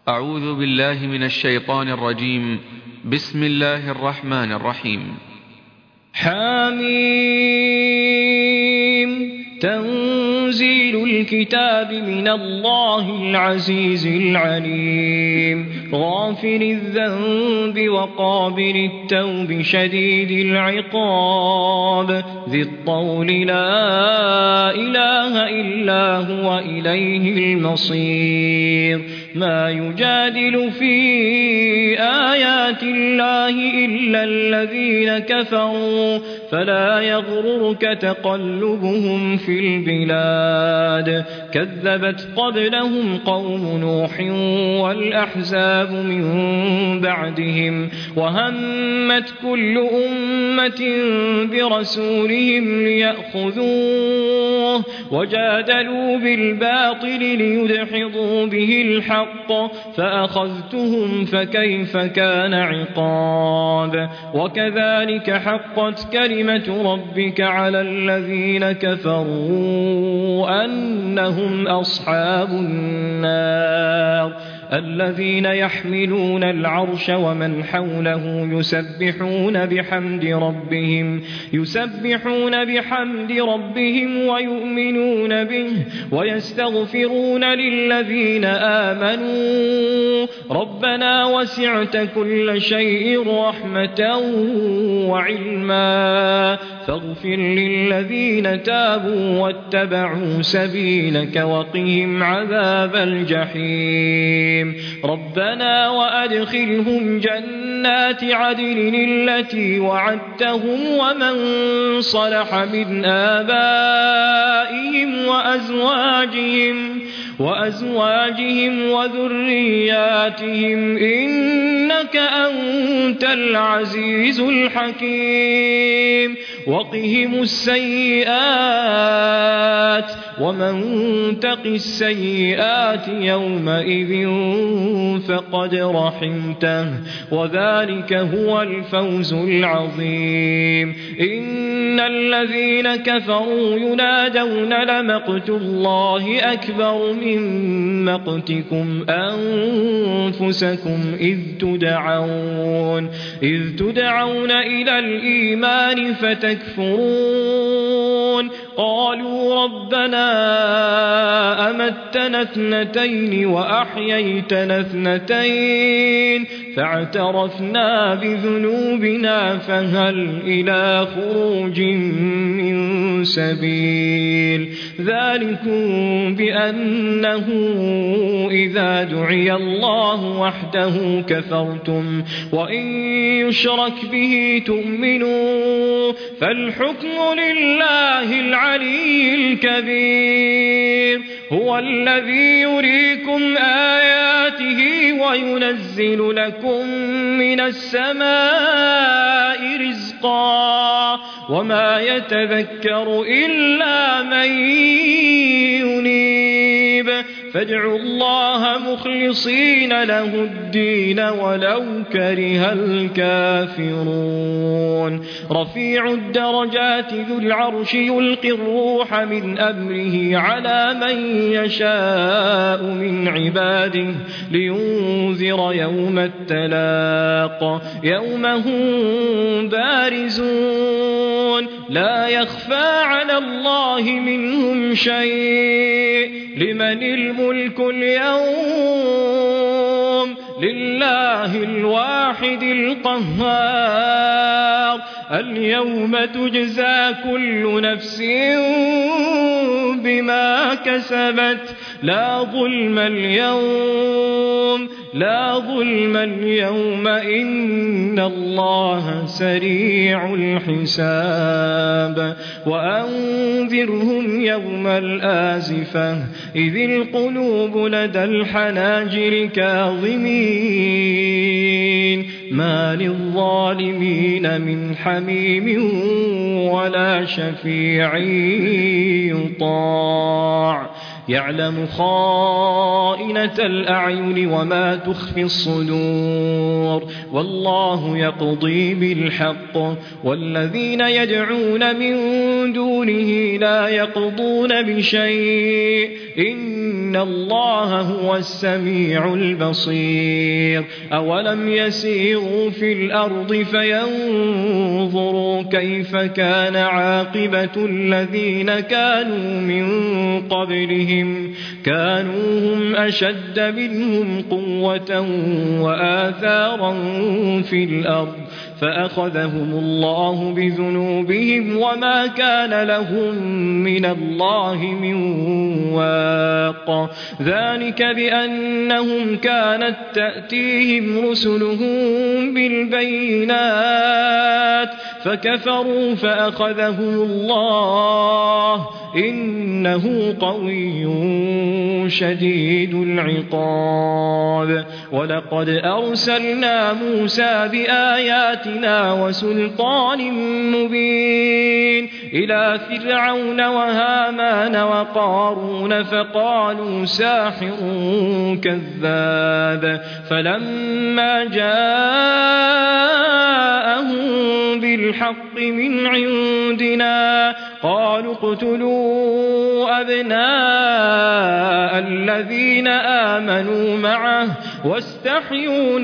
أعوذ بالله من الشيطان الرجيم. بسم الله الرحمن الرحيم. حميم. تنزيل الكتاب من الله العزيز العليم، غافر الذنب وقابل التوب شديد العقاب، ذي الطول لا إله إلا هو إليه المصير. ما يجادل في آيات الله إلا الذين كفروا، فلا يغررك تقلبهم في البلاد. كذبت قبلهم قوم نوح والأحزاب من بعدهم، وهمت كل أمة برسولهم ليأخذوه، وجادلوا بالباطل ليدحضوا به الحق، فأخذتهم فكيف كان عقاب. وكذلك حقت كلمة ربك على الذين كفروا أنهم أصحاب النار. الذين يحملون العرش ومن حوله يسبحون بحمد ربهم ويؤمنون به ويستغفرون للذين آمنوا ربنا وسعت كل شيء رحمة وعلما فاغفر للذين تابوا واتبعوا سبيلك وقهم عذاب الجحيم. ربنا وأدخلهم جنات عدن التي وعدتهم ومن صلح من آبائهم وأزواجهم وذرياتهم إنك أنت العزيز الحكيم. وقهم السيئات ومن تق السيئات يومئذ فقد رحمته وذلك هو الفوز العظيم. إن الذين كفروا ينادون لمقت الله أكبر من مقتكم أنفسكم إذ تدعون إلى الإيمان فتكفرون. قالوا ربنا أمتنا اثنتين وأحييتنا اثنتين فاعترفنا بذنوبنا فهل إلى خروج من سبيل. ذلكم بأنه إذا دعي الله وحده كفرتم وإن يشرك به تؤمنوا فالحكم لله العلي الكبير. هو الذي يريكم آياته وينزل لكم من السماء رزقا وما يتذكر إلا من ينيب. فادعوا الله مخلصين له الدين ولو كره الكافرون. رفيع الدرجات ذو العرش يلقي الروح من أمره على من يشاء من عباده لينذر يوم التلاق. يوم هم بارزون لا يخفى على الله منهم شيء. لمن الملك اليوم؟ لله الواحد القهار. اليوم تجزى كل نفس بما كسبت لا ظلم اليوم إن الله سريع الحساب. وأنذرهم يوم الآزفة إذ القلوب لدى الحناجر كاظمين ما للظالمين من حميم ولا شفيع يطاع. يعلم خائنة الأعين وما تخفي الصدور والله يقضي بالحق والذين يدعون من دونه لا يقضون بشيء إن الله هو السميع البصير أولم يسيروا في الأرض فينظروا كيف كان عاقبة الذين كانوا من قبلهم كانوا هم أشد منهم قوة وآثارا في الأرض فأخذهم الله بذنوبهم وما كان لهم من الله من واق ذلك بأنهم كانت تأتيهم رسلهم بالبينات فكفروا فأخذهم الله إنه قوي شديد العقاب ولقد أرسلنا موسى بآياتنا وسلطان مبين إلى فرعون وهامان وقارون فقالوا ساحر كذاب فلما جاءهم بالحق من عندنا قالوا اقتلوا أبناء الذين آمنوا معه واستحيوا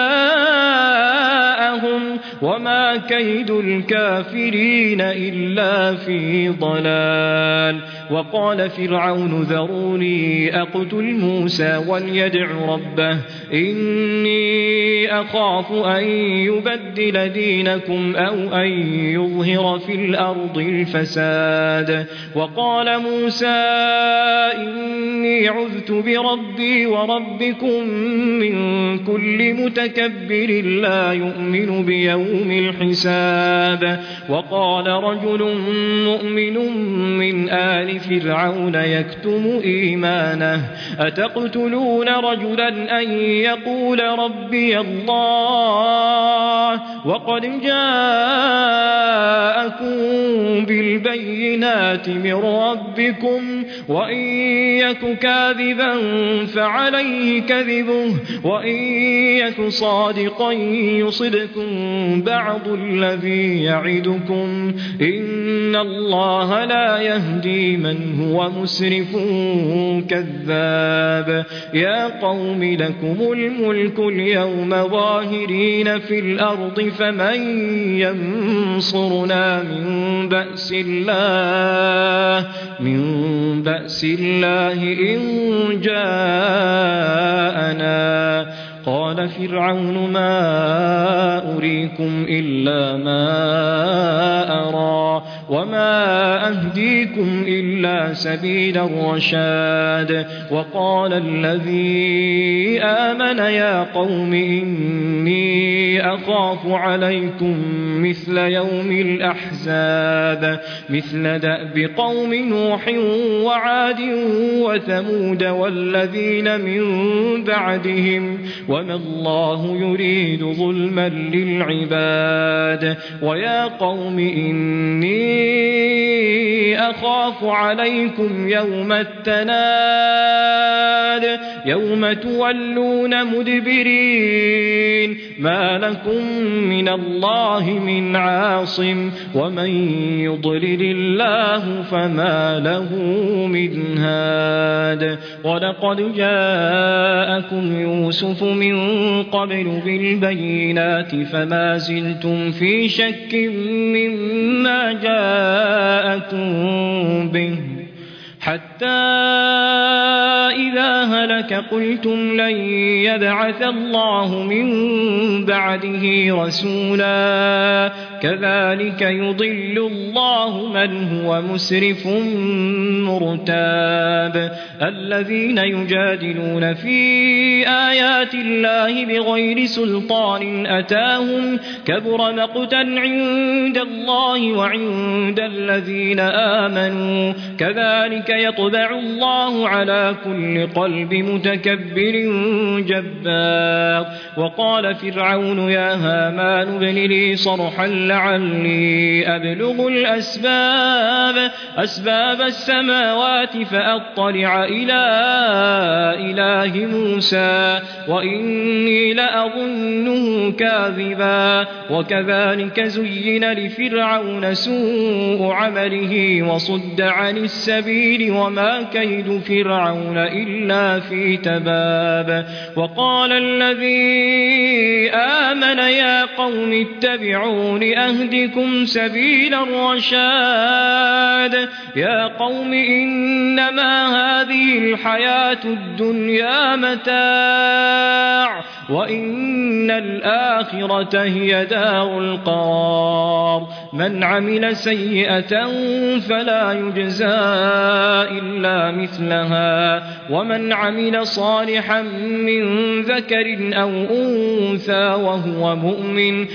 نساءهم وما كيد الكافرين إلا في ضلال وقال فرعون ذروني أقتل موسى وليدع ربه إني أخاف أن يبدل دينكم أو أن يظهر في الأرض الفساد وقال موسى إني عذت بربي وربكم من كل متكبر لا يؤمن بيوم الحساب وقال رجل مؤمن من آل فرعون يكتم إيمانه أتقتلون رجلا أن يقول ربي الله وقد جاءكم بالبينات من ربكم وإن يك كاذبا فعليه كذبه وإن يك صادقا يصدكم بعض الذي يعدكم إن الله لا يهدي من هو مسرف كذاب يا قوم لكم الملك اليوم ظاهرين في الأرض فمن ينصرنا من بأس الله إن جاءنا قال فرعون ما أريكم إلا ما أرى وما أهديكم إلا سبيل الرشاد وقال الذي آمن يا قوم إني أخاف عليكم مثل يوم الأحزاب مثل دأب قوم نوح وعاد وثمود والذين من بعدهم وما الله يريد ظلما للعباد ويا قوم إني أخاف عليكم يوم التناد يوم تولون مدبرين ما لكم من الله من عاصم ومن يضلل الله فما له من هاد ولقد جاءكم يوسف من قبل بالبينات فما زلتم في شك مما جاءكم به حتى إذا هلك قلتم لن يبعث الله من بعده رسولا كذلك يضل الله من هو مسرف مرتاب الذين يجادلون في آيات الله بغير سلطان أتاهم كبر مقتا عند الله وعند الذين آمنوا كذلك يطبع الله على كل قلب متكبر جبار. وقال فرعون يا هامان ابن لي صرحا لعلي أبلغ أسباب السماوات فأطلع إلى إله موسى وإني لأظنه كاذبا. وكذلك زين لفرعون سوء عمله وصد عن السبيل وما كيد فرعون إلا في تباب. وقال الذي آمن يا قوم اتبعون أهدكم سبيل الرشاد. يا قوم إنما هذه الحياة الدنيا متاع وإن الآخرة هي دار القرار. من عمل سيئة فلا يجزى إلا مثلها ومن عمل صالحا من ذكر أو أنثى وهو مؤمن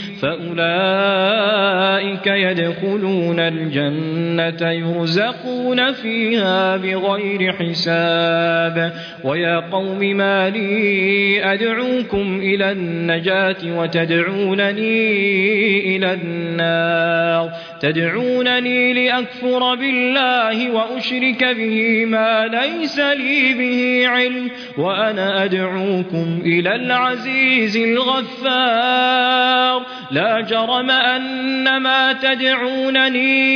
فأولئك يدخلون الجنة يرزقون فيها بغير حساب. ويا قوم ما لي أدعوكم إلى النجاة وتدعونني إلى النار. تدعونني لأكفر بالله وأشرك به ما ليس لي به علم وأنا أدعوكم إلى العزيز الغفار. لا جرم أن ما تدعونني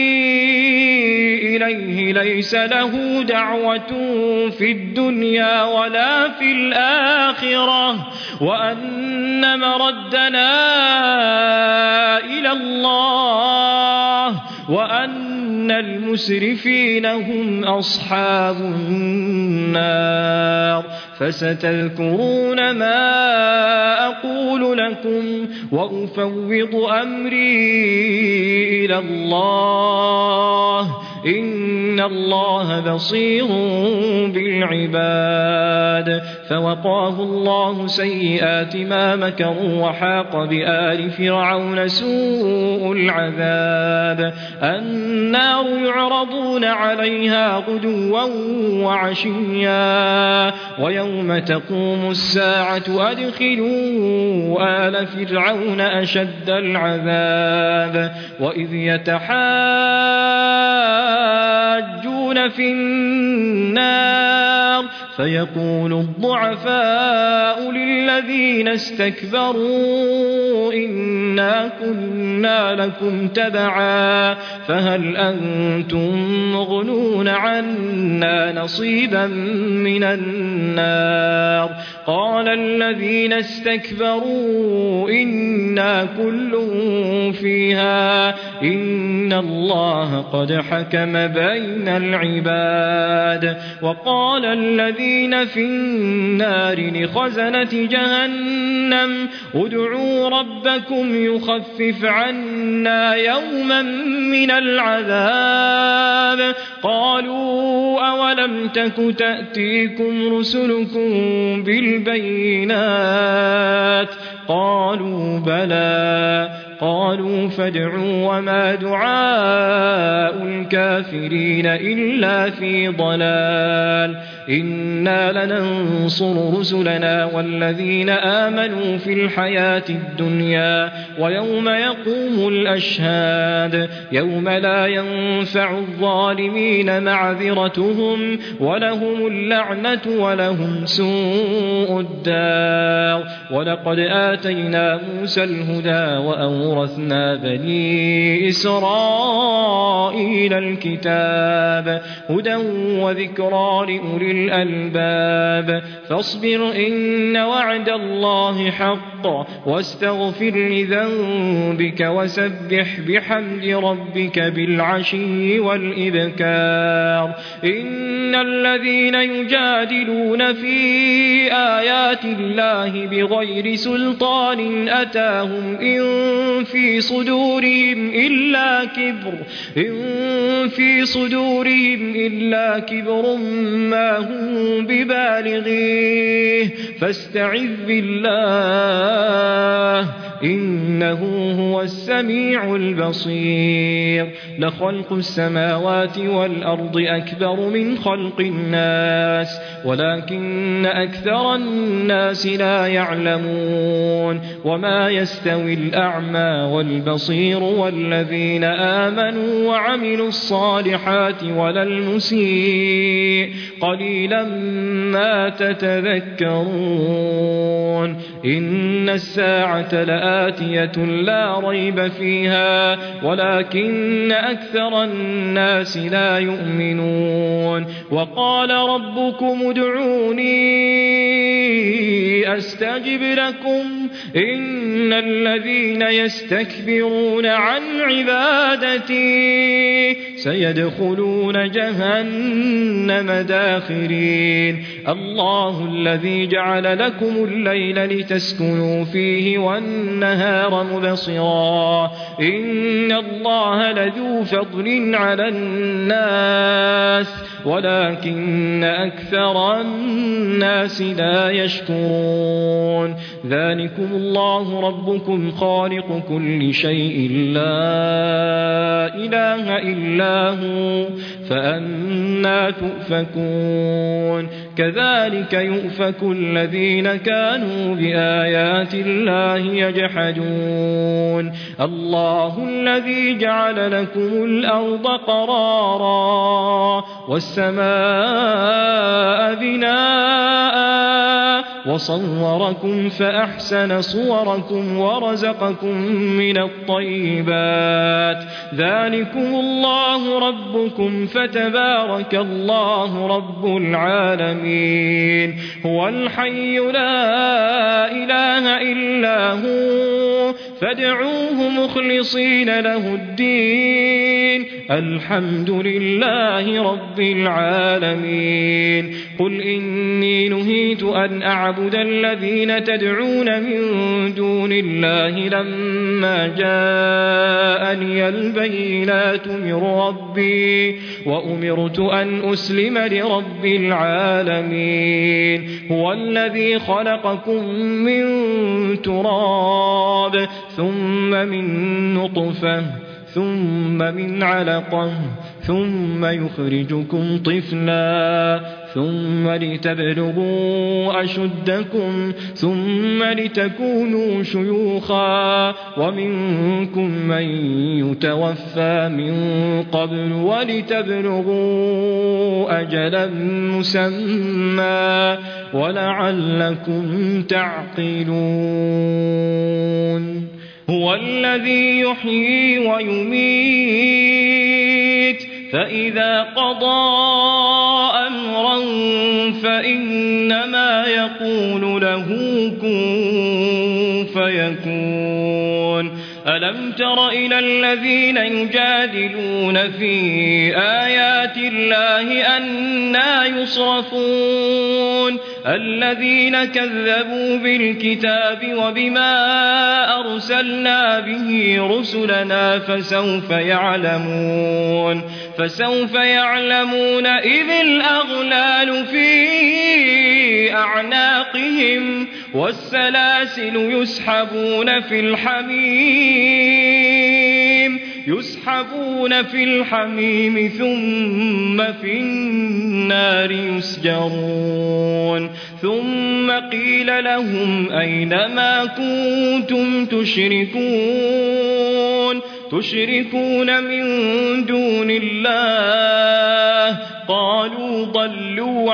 إليه ليس له دعوة في الدنيا ولا في الآخرة وأن مردنا إلى الله وأن المسرفين هم أصحاب النار. فستذكرون ما أقول لكم وأفوض أمري إلى الله إن الله بصير بالعباد. فوقاه الله سيئات ما مكروا وحاق بآل فرعون سوء العذاب. النار يعرضون عليها غدوا وعشيا ويوم تقوم الساعة أدخلوا آل فرعون أشد العذاب. وإذ يتحاجون في النار فيقول الضعفاء للذين استكبروا إنا كنا لكم تبعا فهل أنتم مغنون عنا نصيبا من النار. قال الذين استكبروا إنا كل فيها إن الله قد حكم بين العباد. وقال الذين في النار لخزنة جهنم ادعوا ربكم يخفف عنا يوما من العذاب. قالوا أولم تك تأتيكم رسلكم بالبينات قالوا بلى. قالوا فادعوا وما دعاء الكافرين إلا في ضلال. إنا لننصر رسلنا والذين آمنوا في الحياة الدنيا ويوم يقوم الأشهاد يوم لا ينفع الظالمين معذرتهم ولهم اللعنة ولهم سوء الدار. ولقد آتينا موسى الهدى وأورثنا بني إسرائيل الكتاب هدى وذكرى لأولي الألباب. فاصبر إن وعد الله حق واستغفر لذنبك وسبح بحمد ربك بالعشي والإبكار. إن الذين يجادلون في آيات الله بغير سلطان أتاهم إن في صدورهم إلا كبر ما هم ببالغيه فاستعذ بالله إنه هو السميع البصير لخلق السماوات والأرض أكبر من خلق الناس ولكن أكثر الناس لا يعلمون وما يستوي الأعمى والبصير والذين آمنوا وعملوا الصالحات ولا المسيء قليلا ما تتذكرون إن الساعة لآتية لا ريب فيها ولكن أكثر الناس لا يؤمنون وقال ربكم ادعوني أستجب لكم إن الذين يستكبرون عن عبادتي سيدخلون جهنم داخرين الله الذي جعل لكم الليل لتسكنوا فيه والنهار مبصرا إن الله لذو فضل على الناس ولكن أكثر الناس لا يشكرون ذلكم الله ربكم خالق كل شيء لا إله إلا هو فأنى تؤفكون كذلك يؤفك الذين كانوا بآيات الله يجحدون الله الذي جعل لكم الأرض قرارا والسماء بناء وصوركم فأحسن صوركم ورزقكم من الطيبات ذلكم الله ربكم فتبارك الله رب العالمين هو الحي لا إله إلا هو فادعوه مخلصين له الدين الحمد لله رب العالمين قل إني نهيت أن أعبد الذين تدعون من دون الله لما جاءني البينات من ربي وأمرت أن أسلم لرب العالمين هو الذي خلقكم من تراب ثم من نطفة ثم من علقة ثم يخرجكم طفلا ثم لتبلغوا أشدكم ثم لتكونوا شيوخا ومنكم من يتوفى من قبل ولتبلغوا أجلا مسمى ولعلكم تعقلون هو الذي يحيي ويميت فإذا قضى أمرا فإنما يقول له كن فيكون ألم تر إلى الذين يجادلون في آيات الله أنى يصرفون الذين كذبوا بالكتاب وبما أرسلنا به رسلنا فسوف يعلمون إذ الأغلال في أعناقهم والسلاسل يسحبون في الحميم ثم في النار يسجرون ثم قيل لهم أين ما كنتم تشركون من دون الله قالوا ضلوا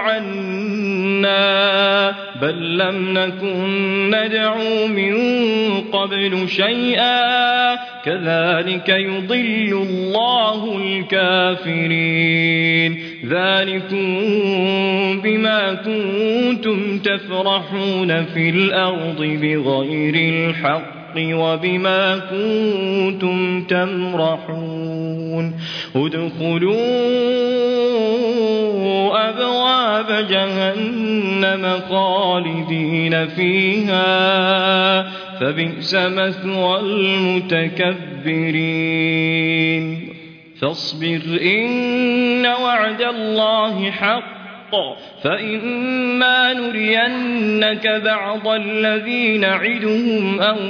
عنا بل لم نكن ندعو من قبل شيئا كذلك يضل الله الكافرين ذلكم بما كنتم تفرحون في الأرض بغير الحق وبما كنتم تمرحون ادخلوا أبواب جهنم خالدين فيها فبئس مثوى المتكبرين فاصبر إن وعد الله حق فإما نرينك بعض الذي نعدهم أو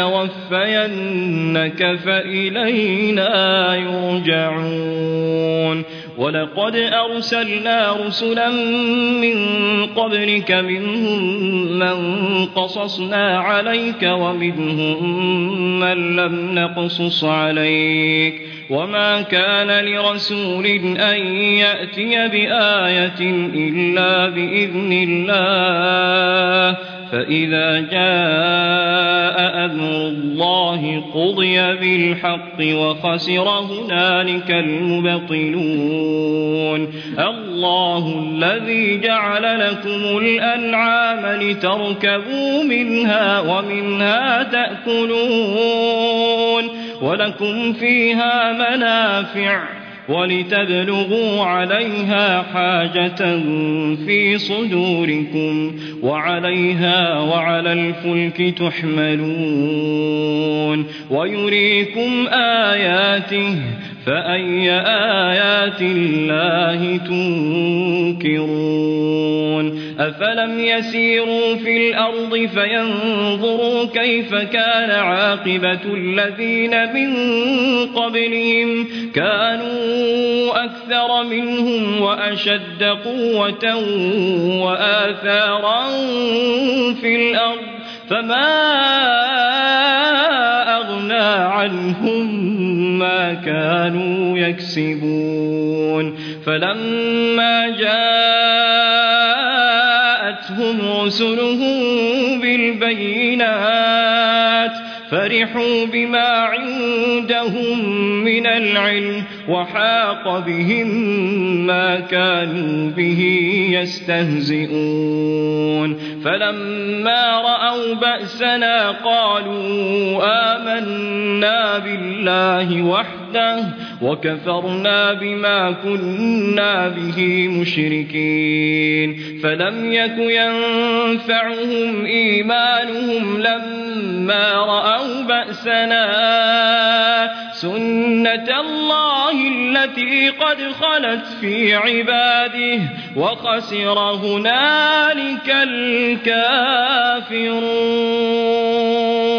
نتوفينك فإلينا يرجعون ولقد أرسلنا رسلا من قبلك منهم من قصصنا عليك ومنهم من لم نقصص عليك وما كان لرسول أن يأتي بآية إلا بإذن الله فإذا جاء أمر الله قضي بالحق وخسر هنالك المبطلون الله الذي جعل لكم الأنعام لتركبوا منها ومنها تأكلون ولكم فيها منافع ولتبلغوا عليها حاجة في صدوركم وعليها وعلى الفلك تحملون ويريكم آياته فأي آيات الله تنكرون أفلم يسيروا في الأرض فينظروا كيف كان عاقبة الذين من قبلهم كانوا أكثر منهم وأشد قوة وآثارا في الأرض فما أغنى عنهم ما كانوا يكسبون فلما جاءتهم رسلهم بالبينات فرحوا بما عندهم من العلم وحاق بهم ما كانوا به يستهزئون فلما رأوا بأسنا قالوا آمنا بالله وحده وكفرنا بما كنا به مشركين فلم يك ينفعهم إيمانهم لما رأوا بأسنا سنة الله التي قد خلت في عباده وخسر هنالك الكافرون